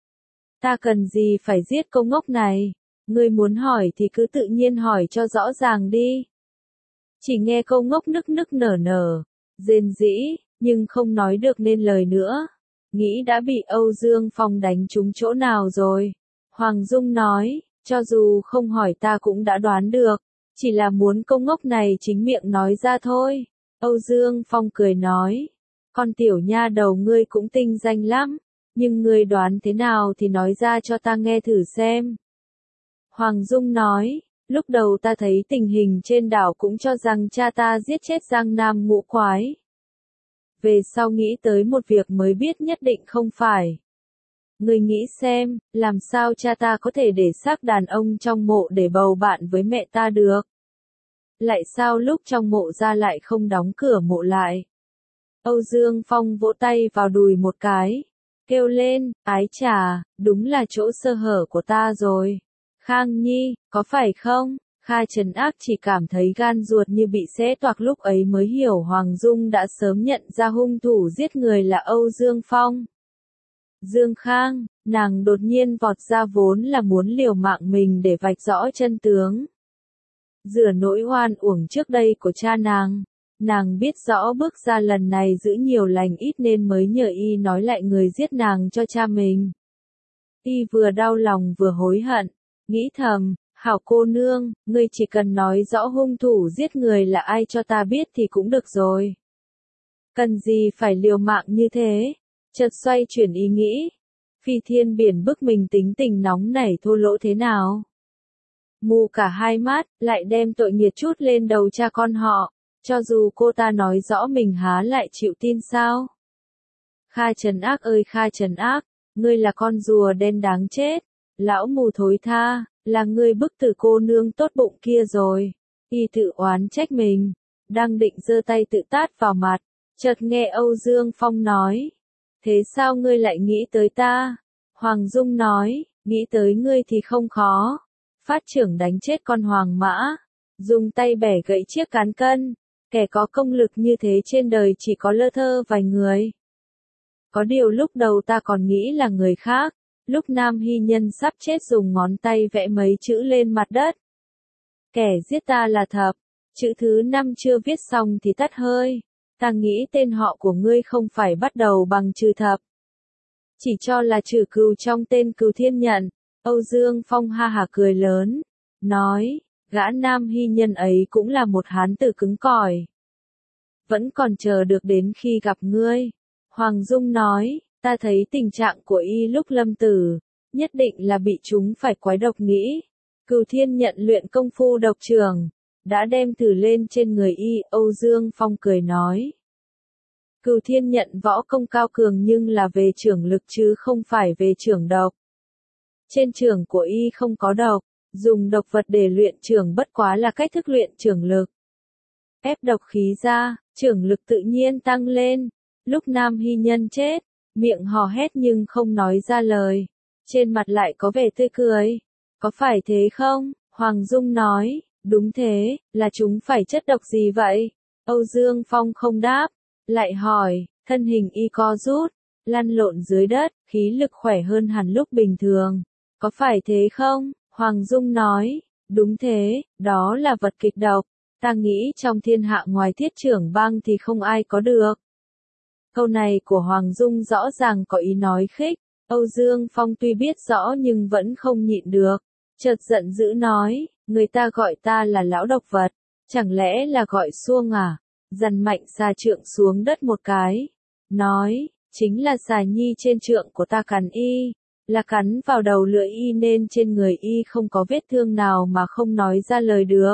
Ta cần gì phải giết cô ngốc này? Ngươi muốn hỏi thì cứ tự nhiên hỏi cho rõ ràng đi. Chỉ nghe câu ngốc nức nức nở nở, rên rỉ, nhưng không nói được nên lời nữa. Nghĩ đã bị Âu Dương Phong đánh trúng chỗ nào rồi. Hoàng Dung nói, cho dù không hỏi ta cũng đã đoán được, chỉ là muốn câu ngốc này chính miệng nói ra thôi. Âu Dương Phong cười nói, con tiểu nha đầu ngươi cũng tinh danh lắm, nhưng ngươi đoán thế nào thì nói ra cho ta nghe thử xem. Hoàng Dung nói, lúc đầu ta thấy tình hình trên đảo cũng cho rằng cha ta giết chết Giang Nam Ngũ Quái. Về sau nghĩ tới một việc mới biết nhất định không phải. Người nghĩ xem, làm sao cha ta có thể để xác đàn ông trong mộ để bầu bạn với mẹ ta được? Lại sao lúc trong mộ ra lại không đóng cửa mộ lại? Âu Dương Phong vỗ tay vào đùi một cái, kêu lên, ái chà, đúng là chỗ sơ hở của ta rồi. Khang Nhi, có phải không? Kha Trấn Ác chỉ cảm thấy gan ruột như bị xé toạc, lúc ấy mới hiểu Hoàng Dung đã sớm nhận ra hung thủ giết người là Âu Dương Phong. Dương Khang, nàng đột nhiên vọt ra vốn là muốn liều mạng mình để vạch rõ chân tướng. Rửa nỗi oan uổng trước đây của cha nàng, nàng biết rõ bước ra lần này giữ nhiều lành ít nên mới nhờ y nói lại người giết nàng cho cha mình. Y vừa đau lòng vừa hối hận, nghĩ thầm, hảo cô nương, ngươi chỉ cần nói rõ hung thủ giết người là ai cho ta biết thì cũng được rồi. Cần gì phải liều mạng như thế? Chợt xoay chuyển ý nghĩ. Phi Thiên Biển bức mình tính tình nóng nảy thô lỗ thế nào? Mù cả hai mắt, lại đem tội nghiệt chút lên đầu cha con họ. Cho dù cô ta nói rõ mình há lại chịu tin sao? Kha Trấn Ác ơi Kha Trấn Ác, ngươi là con rùa đen đáng chết. Lão mù thối tha, là ngươi bức tử cô nương tốt bụng kia rồi. Y tự oán trách mình, đang định giơ tay tự tát vào mặt, chợt nghe Âu Dương Phong nói. Thế sao ngươi lại nghĩ tới ta? Hoàng Dung nói, nghĩ tới ngươi thì không khó. Phát trưởng đánh chết con hoàng mã, dùng tay bẻ gãy chiếc cán cân. Kẻ có công lực như thế trên đời chỉ có lơ thơ vài người. Có điều lúc đầu ta còn nghĩ là người khác. Lúc Nam Hy Nhân sắp chết dùng ngón tay vẽ mấy chữ lên mặt đất. Kẻ giết ta là Thập, chữ thứ năm chưa viết xong thì tắt hơi. Ta nghĩ tên họ của ngươi không phải bắt đầu bằng chữ Thập. Chỉ cho là chữ Cừu trong tên Cừu Thiên Nhận. Âu Dương Phong ha hả cười lớn, nói, gã Nam Hy Nhân ấy cũng là một hán tử cứng cỏi. Vẫn còn chờ được đến khi gặp ngươi. Hoàng Dung nói, ta thấy tình trạng của y lúc lâm tử, nhất định là bị chúng phải quái độc nghĩ. Cừu Thiên Nhận luyện công phu độc trường, đã đem thử lên trên người y. Âu Dương Phong cười nói. Cừu Thiên Nhận võ công cao cường nhưng là về chưởng lực chứ không phải về chưởng độc. Trên chưởng của y không có độc, dùng độc vật để luyện chưởng bất quá là cách thức luyện chưởng lực. Ép độc khí ra, chưởng lực tự nhiên tăng lên. Lúc Nam Hy Nhân chết, miệng hò hét nhưng không nói ra lời, trên mặt lại có vẻ tươi cười. Có phải thế không? Hoàng Dung nói, đúng thế, là chúng phải chất độc gì vậy? Âu Dương Phong không đáp, lại hỏi, thân hình y co rút, lăn lộn dưới đất, khí lực khỏe hơn hẳn lúc bình thường. Có phải thế không? Hoàng Dung nói, đúng thế, đó là vật kịch độc, ta nghĩ trong thiên hạ ngoài Thiết Trưởng Bang thì không ai có được. Câu này của Hoàng Dung rõ ràng có ý nói khích. Âu Dương Phong tuy biết rõ nhưng vẫn không nhịn được, chợt giận dữ nói, người ta gọi ta là lão độc vật, chẳng lẽ là gọi xuông à? Dằn mạnh xà trượng xuống đất một cái, nói, chính là xà nhi trên trượng của ta cắn y, là cắn vào đầu lưỡi y nên trên người y không có vết thương nào mà không nói ra lời được.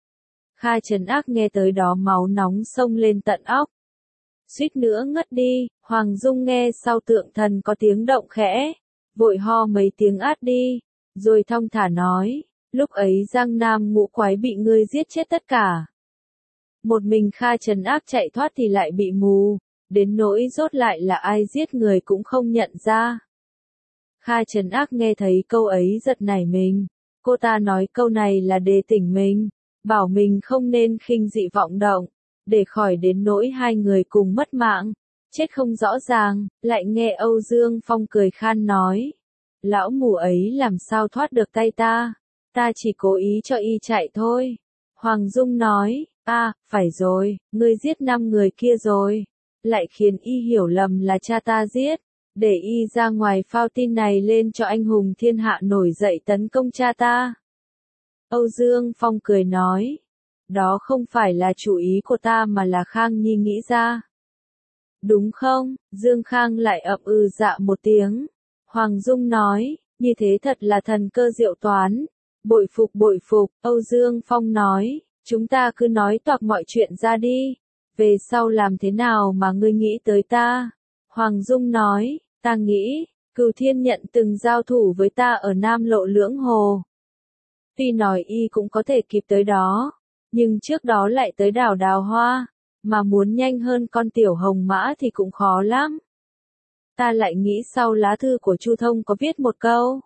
Kha Trấn Ác nghe tới đó máu nóng xông lên tận óc. Suýt nữa ngất đi, Hoàng Dung nghe sau tượng thần có tiếng động khẽ, vội ho mấy tiếng át đi, rồi thong thả nói, lúc ấy Giang Nam ngũ quái bị ngươi giết chết tất cả. Một mình Kha Trấn Ác chạy thoát thì lại bị mù, đến nỗi rốt lại là ai giết người cũng không nhận ra. Kha Trấn Ác nghe thấy câu ấy giật nảy mình, cô ta nói câu này là để tỉnh mình, bảo mình không nên khinh dị vọng động, để khỏi đến nỗi hai người cùng mất mạng, chết không rõ ràng. Lại nghe Âu Dương Phong cười khan nói, lão mù ấy làm sao thoát được tay ta, ta chỉ cố ý cho y chạy thôi. Hoàng Dung nói, a, phải rồi, ngươi giết năm người kia rồi, lại khiến y hiểu lầm là cha ta giết, để y ra ngoài phao tin này lên cho anh hùng thiên hạ nổi dậy tấn công cha ta. Âu Dương Phong cười nói, đó không phải là chủ ý của ta mà là Khang Nhi nghĩ ra. Đúng không? Dương Khang lại ậm ừ dạ một tiếng. Hoàng Dung nói, như thế thật là thần cơ diệu toán. Bội phục bội phục. Âu Dương Phong nói, chúng ta cứ nói toạc mọi chuyện ra đi. Về sau làm thế nào mà ngươi nghĩ tới ta? Hoàng Dung nói, ta nghĩ, Cửu Thiên Nhận từng giao thủ với ta ở Nam Lộ Lưỡng Hồ. Tuy nói y cũng có thể kịp tới đó, nhưng trước đó lại tới đảo Đào Hoa, mà muốn nhanh hơn con tiểu hồng mã thì cũng khó lắm. Ta lại nghĩ sau lá thư của Chu Thông có viết một câu.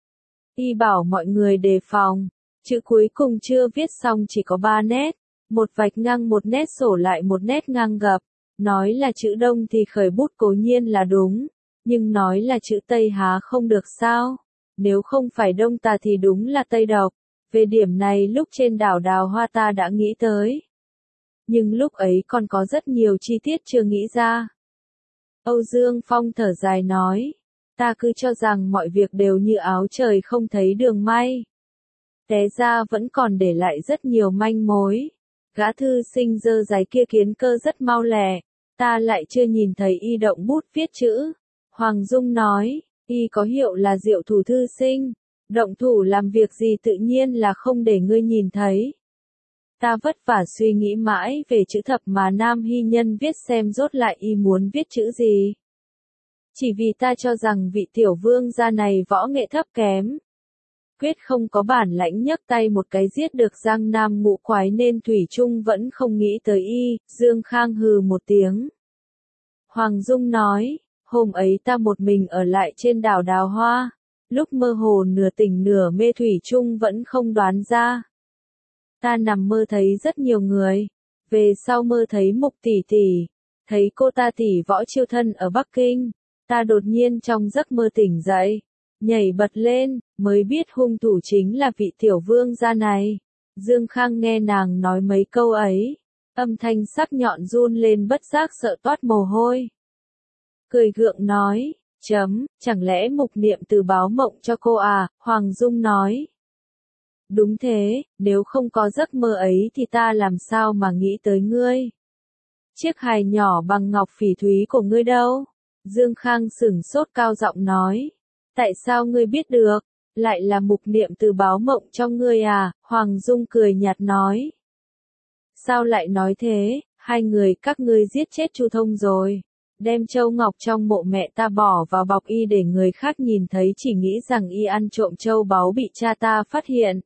Y bảo mọi người đề phòng, chữ cuối cùng chưa viết xong chỉ có ba nét, một vạch ngang một nét sổ lại một nét ngang gập, nói là chữ Đông thì khởi bút cố nhiên là đúng, nhưng nói là chữ Tây há không được sao, nếu không phải Đông ta thì đúng là Tây độc. Về điểm này lúc trên đảo Đào Hoa ta đã nghĩ tới. Nhưng lúc ấy còn có rất nhiều chi tiết chưa nghĩ ra. Âu Dương Phong thở dài nói, ta cứ cho rằng mọi việc đều như áo trời không thấy đường may. Té ra vẫn còn để lại rất nhiều manh mối. Gã thư sinh dơ giấy kia kiến cơ rất mau lẹ, ta lại chưa nhìn thấy y động bút viết chữ. Hoàng Dung nói, y có hiệu là Diệu Thủ thư sinh. Động thủ làm việc gì tự nhiên là không để ngươi nhìn thấy. Ta vất vả suy nghĩ mãi về chữ thập mà Nam Hy Nhân viết xem rốt lại y muốn viết chữ gì. Chỉ vì ta cho rằng vị tiểu vương gia này võ nghệ thấp kém. Quyết không có bản lãnh nhấc tay một cái giết được Giang Nam ngũ quái nên Thủy Trung vẫn không nghĩ tới y. Dương Khang hừ một tiếng. Hoàng Dung nói, hôm ấy ta một mình ở lại trên đảo Đào Hoa. Lúc mơ hồ nửa tỉnh nửa mê Thủy Trung vẫn không đoán ra. Ta nằm mơ thấy rất nhiều người. Về sau mơ thấy Mục tỷ tỷ. Thấy cô ta tỷ võ chiêu thân ở Bắc Kinh. Ta đột nhiên trong giấc mơ tỉnh dậy. Nhảy bật lên, mới biết hung thủ chính là vị tiểu vương gia này. Dương Khang nghe nàng nói mấy câu ấy. Âm thanh sắc nhọn run lên bất giác sợ toát mồ hôi. Cười gượng nói. Chấm, chẳng lẽ Mục Niệm từ báo mộng cho cô à, Hoàng Dung nói. Đúng thế, nếu không có giấc mơ ấy thì ta làm sao mà nghĩ tới ngươi. Chiếc hài nhỏ bằng ngọc phỉ thúy của ngươi đâu? Dương Khang sửng sốt cao giọng nói. Tại sao ngươi biết được? Lại là Mục Niệm từ báo mộng cho ngươi à, Hoàng Dung cười nhạt nói. Sao lại nói thế, hai người các ngươi giết chết Chu Thông rồi. Đem châu ngọc trong mộ mẹ ta bỏ vào bọc y để người khác nhìn thấy chỉ nghĩ rằng y ăn trộm châu báu bị cha ta phát hiện.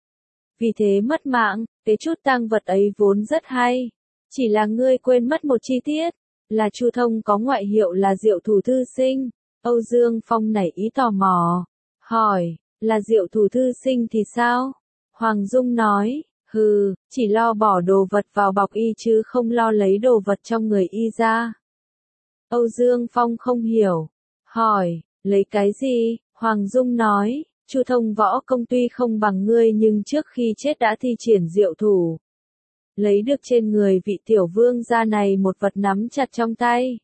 Vì thế mất mạng, cái chút tang vật ấy vốn rất hay. Chỉ là ngươi quên mất một chi tiết, là Chu Thông có ngoại hiệu là Diệu Thủ thư sinh. Âu Dương Phong nảy ý tò mò, hỏi, là Diệu Thủ thư sinh thì sao? Hoàng Dung nói, hừ, chỉ lo bỏ đồ vật vào bọc y chứ không lo lấy đồ vật trong người y ra. Âu Dương Phong không hiểu, hỏi, lấy cái gì? Hoàng Dung nói, Chu Thông võ công tuy không bằng ngươi nhưng trước khi chết đã thi triển diệu thủ. Lấy được trên người vị tiểu vương gia này một vật nắm chặt trong tay.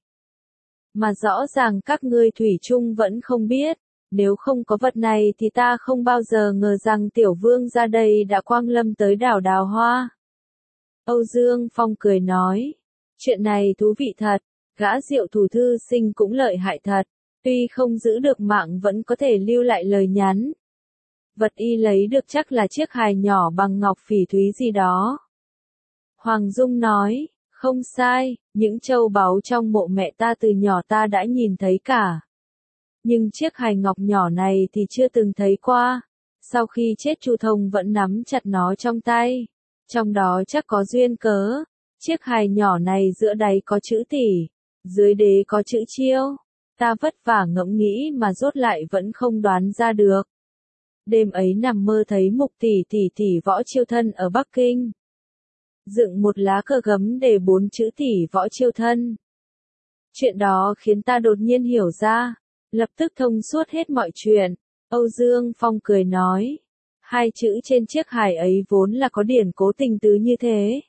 Mà rõ ràng các ngươi thủy chung vẫn không biết, nếu không có vật này thì ta không bao giờ ngờ rằng tiểu vương gia đây đã quang lâm tới đảo Đào Hoa. Âu Dương Phong cười nói, chuyện này thú vị thật. Gã Diệu Thủ thư sinh cũng lợi hại thật, Tuy không giữ được mạng vẫn có thể lưu lại lời nhắn. Vật y lấy được chắc là chiếc hài nhỏ bằng ngọc phỉ thúy gì đó. Hoàng Dung nói, không sai, những châu báu trong mộ mẹ ta từ nhỏ ta đã nhìn thấy cả. Nhưng chiếc hài ngọc nhỏ này thì chưa từng thấy qua. Sau khi chết Chu Thông vẫn nắm chặt nó trong tay. Trong đó chắc có duyên cớ. Chiếc hài nhỏ này giữa đáy có chữ tỷ, dưới đế có chữ chiêu. Ta vất vả ngẫm nghĩ mà rốt lại vẫn không đoán ra được. Đêm ấy nằm mơ thấy Mục tỷ tỷ tỷ Võ Chiêu Thân ở Bắc Kinh. Dựng một lá cờ gấm để bốn chữ tỷ Võ Chiêu Thân. Chuyện đó khiến ta đột nhiên hiểu ra, lập tức thông suốt hết mọi chuyện. Âu Dương Phong cười nói, hai chữ trên chiếc hài ấy vốn là có điển cố tình tứ như thế.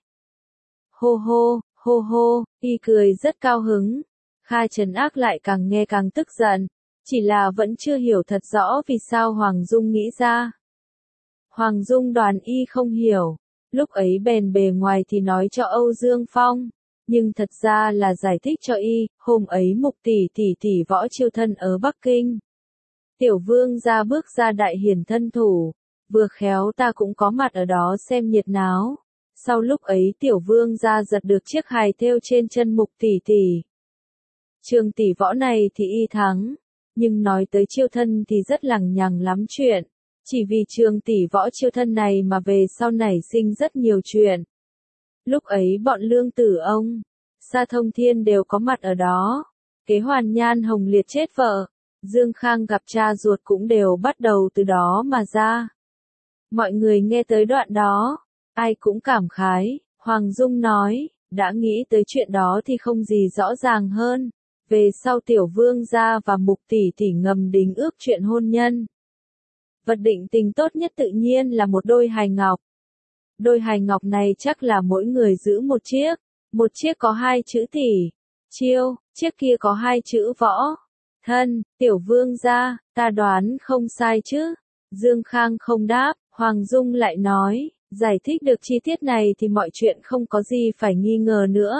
Hô hô, hô hô, y cười rất cao hứng. Kha Trấn Ác lại càng nghe càng tức giận, chỉ là vẫn chưa hiểu thật rõ vì sao Hoàng Dung nghĩ ra. Hoàng Dung đoán y không hiểu, lúc ấy bèn bề ngoài thì nói cho Âu Dương Phong, nhưng thật ra là giải thích cho y, hôm ấy Mục tỷ tỷ tỷ Võ Chiêu Thân ở Bắc Kinh. Tiểu vương gia bước ra đại hiển thân thủ, vừa khéo ta cũng có mặt ở đó xem nhiệt náo. Sau lúc ấy tiểu vương gia giật được chiếc hài thêu trên chân Mục tỷ tỷ. Trường tỷ võ này thì y thắng, nhưng nói tới Chiêu Thân thì rất lằng nhằng lắm chuyện. Chỉ vì trường tỷ Võ Chiêu Thân này mà về sau nảy sinh rất nhiều chuyện. Lúc ấy bọn Lương Tử ông, Sa Thông Thiên đều có mặt ở đó. Kế Hoàn Nhan Hồng Liệt chết vợ, Dương Khang gặp cha ruột cũng đều bắt đầu từ đó mà ra. Mọi người nghe tới đoạn đó, ai cũng cảm khái. Hoàng Dung nói, đã nghĩ tới chuyện đó thì không gì rõ ràng hơn. Về sau tiểu vương gia và Mục tỷ tỷ ngầm đính ước chuyện hôn nhân. Vật định tình tốt nhất tự nhiên là một đôi hài ngọc. Đôi hài ngọc này chắc là mỗi người giữ một chiếc. Một chiếc có hai chữ tỷ, chiêu, chiếc kia có hai chữ võ, thân. Tiểu vương gia, ta đoán không sai chứ? Dương Khang không đáp, Hoàng Dung lại nói, giải thích được chi tiết này thì mọi chuyện không có gì phải nghi ngờ nữa.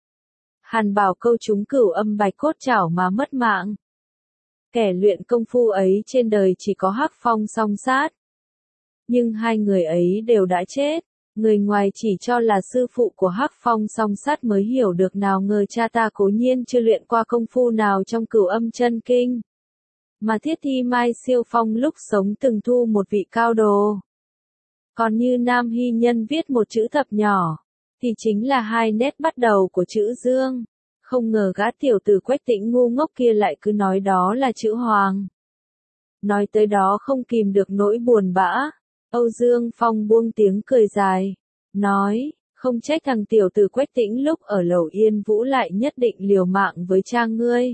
Hàn Bảo Câu trúng cửu âm bạch cốt chảo mà mất mạng. Kẻ luyện công phu ấy trên đời chỉ có Hắc Phong Song Sát. Nhưng hai người ấy đều đã chết. Người ngoài chỉ cho là sư phụ của Hắc Phong Song Sát mới hiểu được, nào ngờ cha ta cố nhiên chưa luyện qua công phu nào trong cửu âm chân kinh. Mà Thiết Thi Mai Siêu Phong lúc sống từng thu một vị cao đồ. Còn như Nam Hy Nhân viết một chữ thập nhỏ, thì chính là hai nét bắt đầu của chữ Dương. Không ngờ gã tiểu tử Quách Tĩnh ngu ngốc kia lại cứ nói đó là chữ Hoàng. Nói tới đó không kìm được nỗi buồn bã. Âu Dương Phong buông tiếng cười dài, nói, không trách thằng tiểu tử Quách Tĩnh lúc ở Lầu Yên Vũ lại nhất định liều mạng với cha ngươi.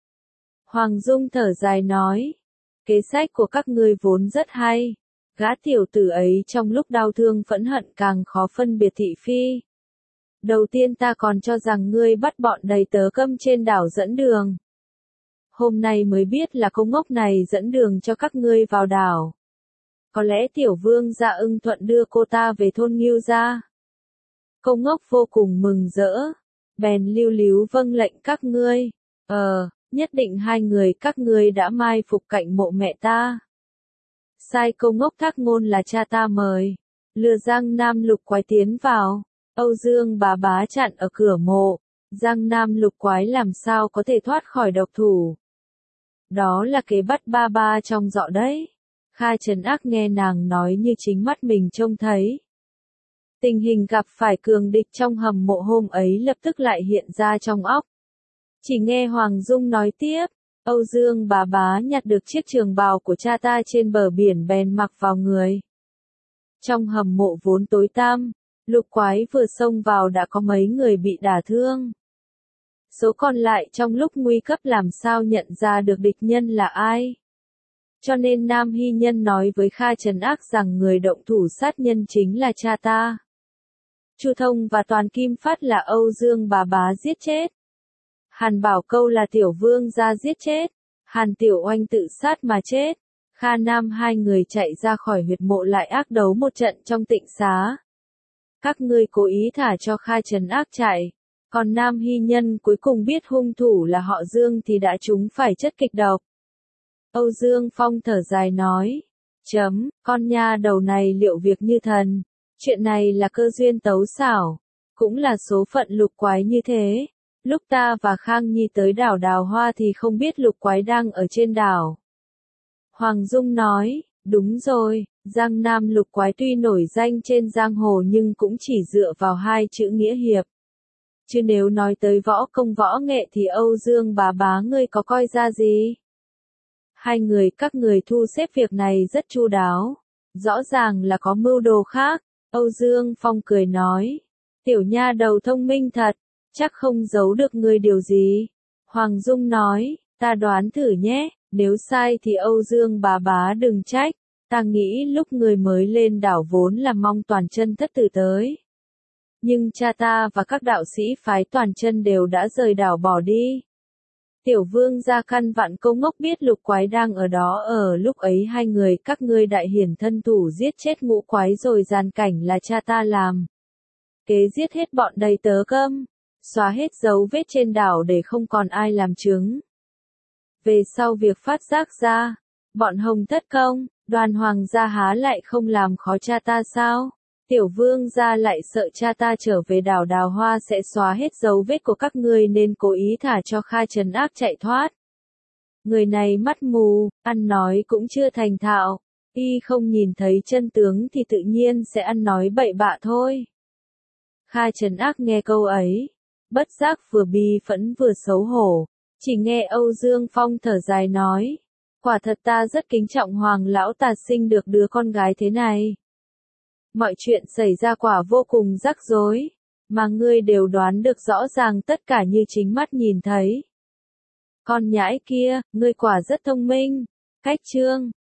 Hoàng Dung thở dài nói, kế sách của các ngươi vốn rất hay. Gã tiểu tử ấy trong lúc đau thương phẫn hận càng khó phân biệt thị phi. Đầu tiên ta còn cho rằng ngươi bắt bọn đầy tớ câm trên đảo dẫn đường. Hôm nay mới biết là cô ngốc này dẫn đường cho các ngươi vào đảo. Có lẽ tiểu vương gia ưng thuận đưa cô ta về thôn Ngưu gia. Cô ngốc vô cùng mừng rỡ, bèn lưu líu vâng lệnh các ngươi. Ờ, nhất định hai người các ngươi đã mai phục cạnh mộ mẹ ta. Sai cô ngốc Thác Ngôn là cha ta mời, lừa Giang Nam Lục Quái tiến vào. Âu Dương bà bá chặn ở cửa mộ, Giang Nam Lục Quái làm sao có thể thoát khỏi độc thủ. Đó là kế bắt ba ba trong dọ đấy. Kha Trấn Ác nghe nàng nói như chính mắt mình trông thấy. Tình hình gặp phải cường địch trong hầm mộ hôm ấy lập tức lại hiện ra trong óc. Chỉ nghe Hoàng Dung nói tiếp, Âu Dương bà bá nhặt được chiếc trường bào của cha ta trên bờ biển bèn mặc vào người. Trong hầm mộ vốn tối tăm, Lục Quái vừa xông vào đã có mấy người bị đả thương. Số còn lại trong lúc nguy cấp làm sao nhận ra được địch nhân là ai. Cho nên Nam Hy Nhân nói với Kha Trấn Ác rằng người động thủ sát nhân chính là cha ta. Chu Thông và Toàn Kim Phát là Âu Dương bà bá giết chết. Hàn Bảo Câu là tiểu vương gia giết chết. Hàn Tiểu Oanh tự sát mà chết. Kha Nam hai người chạy ra khỏi huyệt mộ lại ác đấu một trận trong tịnh xá. Các ngươi cố ý thả cho Kha Trấn Ác chạy. Còn Nam Hy Nhân cuối cùng biết hung thủ là họ Dương thì đã trúng phải chất kịch độc. Âu Dương Phong thở dài nói. Chấm, con nha đầu này liệu việc như thần. Chuyện này là cơ duyên tấu xảo. Cũng là số phận lục quái như thế. Lúc ta và Khang Nhi tới đảo Đào Hoa thì không biết lục quái đang ở trên đảo. Hoàng Dung nói, đúng rồi, Giang Nam lục quái tuy nổi danh trên giang hồ nhưng cũng chỉ dựa vào hai chữ nghĩa hiệp. Chứ nếu nói tới võ công võ nghệ thì Âu Dương bà bá ngươi có coi ra gì? Hai người các người thu xếp việc này rất chu đáo. Rõ ràng là có mưu đồ khác. Âu Dương Phong cười nói. Tiểu nha đầu thông minh thật. Chắc không giấu được ngươi điều gì. Hoàng Dung nói. Ta đoán thử nhé. Nếu sai thì Âu Dương bà bá đừng trách. Ta nghĩ lúc người mới lên đảo vốn là mong Toàn Chân thất tử tới. Nhưng cha ta và các đạo sĩ phái Toàn Chân đều đã rời đảo bỏ đi. Tiểu vương gia căn vạn câu ngốc biết lục quái đang ở đó ở lúc ấy hai người các ngươi đại hiển thân thủ giết chết ngũ quái rồi gian cảnh là cha ta làm. Kế giết hết bọn đầy tớ cơm, xóa hết dấu vết trên đảo để không còn ai làm chứng. Về sau việc phát giác ra, bọn Hồng Thất Công, Đoàn Hoàng gia há lại không làm khó cha ta sao? Tiểu vương gia lại sợ cha ta trở về đảo Đào Hoa sẽ xóa hết dấu vết của các ngươi nên cố ý thả cho Kha Trấn Ác chạy thoát. Người này mắt mù, ăn nói cũng chưa thành thạo, y không nhìn thấy chân tướng thì tự nhiên sẽ ăn nói bậy bạ thôi. Kha Trấn Ác nghe câu ấy, bất giác vừa bi phẫn vừa xấu hổ, chỉ nghe Âu Dương Phong thở dài nói, quả thật ta rất kính trọng Hoàng lão ta sinh được đứa con gái thế này. Mọi chuyện xảy ra quả vô cùng rắc rối, mà ngươi đều đoán được rõ ràng tất cả như chính mắt nhìn thấy. Con nhãi kia, ngươi quả rất thông minh. Cách chương